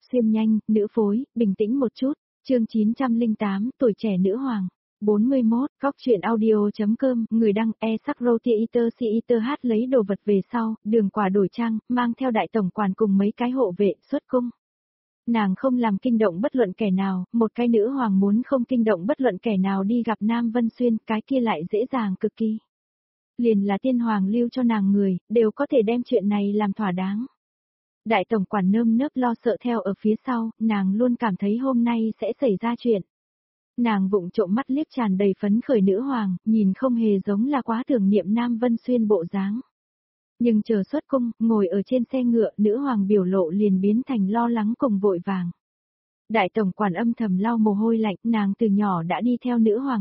Xuyên nhanh, nữ phối, bình tĩnh một chút, chương 908, tuổi trẻ nữ hoàng. 41, góc chuyện audio.com, người đăng sắc Rotier Eater hát lấy đồ vật về sau, Đường Quả đổi trang, mang theo đại tổng quản cùng mấy cái hộ vệ, xuất cung. Nàng không làm kinh động bất luận kẻ nào, một cái nữ hoàng muốn không kinh động bất luận kẻ nào đi gặp Nam Vân Xuyên, cái kia lại dễ dàng cực kỳ. Liền là tiên hoàng lưu cho nàng người, đều có thể đem chuyện này làm thỏa đáng. Đại tổng quản nơm nớp lo sợ theo ở phía sau, nàng luôn cảm thấy hôm nay sẽ xảy ra chuyện. Nàng vụng trộm mắt liếc tràn đầy phấn khởi nữ hoàng, nhìn không hề giống là quá tưởng niệm Nam Vân Xuyên bộ dáng. Nhưng chờ xuất cung, ngồi ở trên xe ngựa, nữ hoàng biểu lộ liền biến thành lo lắng cùng vội vàng. Đại tổng quản âm thầm lau mồ hôi lạnh, nàng từ nhỏ đã đi theo nữ hoàng,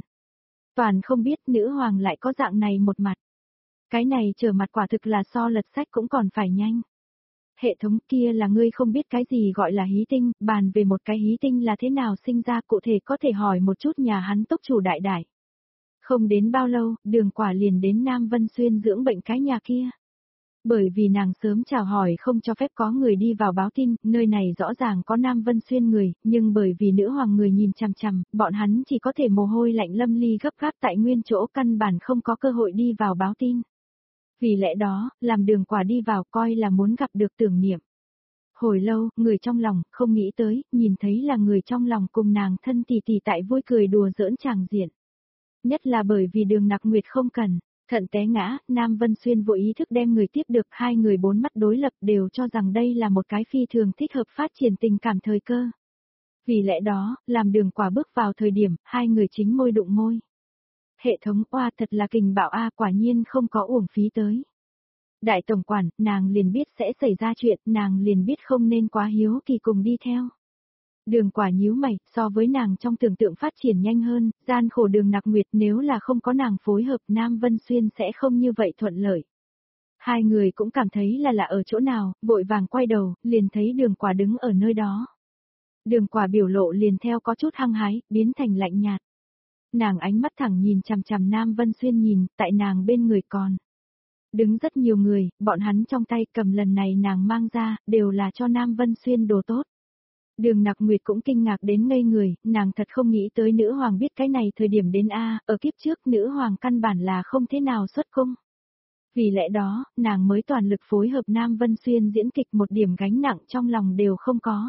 toàn không biết nữ hoàng lại có dạng này một mặt. Cái này trở mặt quả thực là so lật sách cũng còn phải nhanh. Hệ thống kia là ngươi không biết cái gì gọi là hí tinh, bàn về một cái hí tinh là thế nào sinh ra cụ thể có thể hỏi một chút nhà hắn tốc chủ đại đại. Không đến bao lâu, Đường Quả liền đến Nam Vân Xuyên dưỡng bệnh cái nhà kia. Bởi vì nàng sớm chào hỏi không cho phép có người đi vào báo tin, nơi này rõ ràng có Nam Vân Xuyên người, nhưng bởi vì nữ hoàng người nhìn chằm chằm, bọn hắn chỉ có thể mồ hôi lạnh lâm ly gấp gáp tại nguyên chỗ căn bản không có cơ hội đi vào báo tin. Vì lẽ đó, làm Đường Quả đi vào coi là muốn gặp được tưởng niệm. Hồi lâu, người trong lòng, không nghĩ tới, nhìn thấy là người trong lòng cùng nàng thân tỷ tỷ tại vui cười đùa giỡn tràng diện. Nhất là bởi vì Đường Nặc Nguyệt không cần, thận té ngã, Nam Vân Xuyên vô ý thức đem người tiếp được, hai người bốn mắt đối lập đều cho rằng đây là một cái phi thường thích hợp phát triển tình cảm thời cơ. Vì lẽ đó, làm Đường Quả bước vào thời điểm, hai người chính môi đụng môi. Hệ thống oa thật là kình bạo a, quả nhiên không có uổng phí tới. Đại tổng quản, nàng liền biết sẽ xảy ra chuyện, nàng liền biết không nên quá hiếu kỳ cùng đi theo. Đường Quả nhíu mày, so với nàng trong tưởng tượng phát triển nhanh hơn, gian khổ Đường Nặc Nguyệt nếu là không có nàng phối hợp Nam Vân Xuyên sẽ không như vậy thuận lợi. Hai người cũng cảm thấy là ở chỗ nào, vội vàng quay đầu, liền thấy Đường Quả đứng ở nơi đó. Đường Quả biểu lộ liền theo có chút hăng hái, biến thành lạnh nhạt. Nàng ánh mắt thẳng nhìn chằm chằm Nam Vân Xuyên nhìn, tại nàng bên người còn. Đứng rất nhiều người, bọn hắn trong tay cầm lần này nàng mang ra, đều là cho Nam Vân Xuyên đồ tốt. Đường Nặc Nguyệt cũng kinh ngạc đến ngây người, nàng thật không nghĩ tới nữ hoàng biết cái này thời điểm đến ở kiếp trước nữ hoàng căn bản là không thế nào xuất cung. Vì lẽ đó, nàng mới toàn lực phối hợp Nam Vân Xuyên diễn kịch một điểm gánh nặng trong lòng đều không có.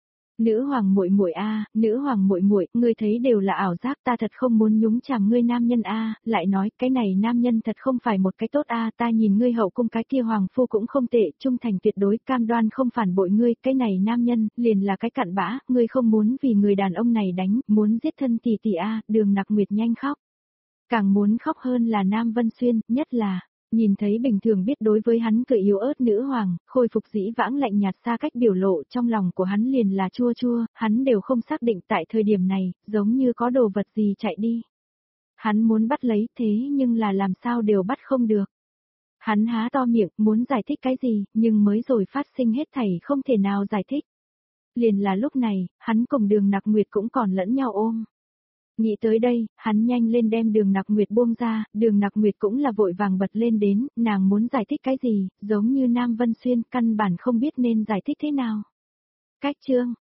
Nữ hoàng muội muội nữ hoàng muội muội, ngươi thấy đều là ảo giác, ta thật không muốn nhúng chàm ngươi nam nhân lại nói, cái này nam nhân thật không phải một cái tốt ta nhìn ngươi hậu cung cái kia hoàng phu cũng không tệ, trung thành tuyệt đối, cam đoan không phản bội ngươi, cái này nam nhân, liền là cái cặn bã, ngươi không muốn vì người đàn ông này đánh, muốn giết thân tỷ tỷ Đường Nặc Nguyệt nhanh khóc. Càng muốn khóc hơn là Nam Vân Xuyên, nhất là nhìn thấy bình thường biết đối với hắn cười yếu ớt nữ hoàng, khôi phục dĩ vãng lạnh nhạt xa cách biểu lộ trong lòng của hắn liền là chua chua, hắn đều không xác định tại thời điểm này, giống như có đồ vật gì chạy đi. Hắn muốn bắt lấy thế nhưng là làm sao đều bắt không được. Hắn há to miệng muốn giải thích cái gì, nhưng mới rồi phát sinh hết thảy không thể nào giải thích. Liền là lúc này, hắn cùng Đường Nặc Nguyệt cũng còn lẫn nhau ôm. Nghĩ tới đây, hắn nhanh lên đem Đường Nặc Nguyệt buông ra, Đường Nặc Nguyệt cũng là vội vàng bật lên đến, nàng muốn giải thích cái gì, giống như Nam Vân Xuyên căn bản không biết nên giải thích thế nào. Cách chương,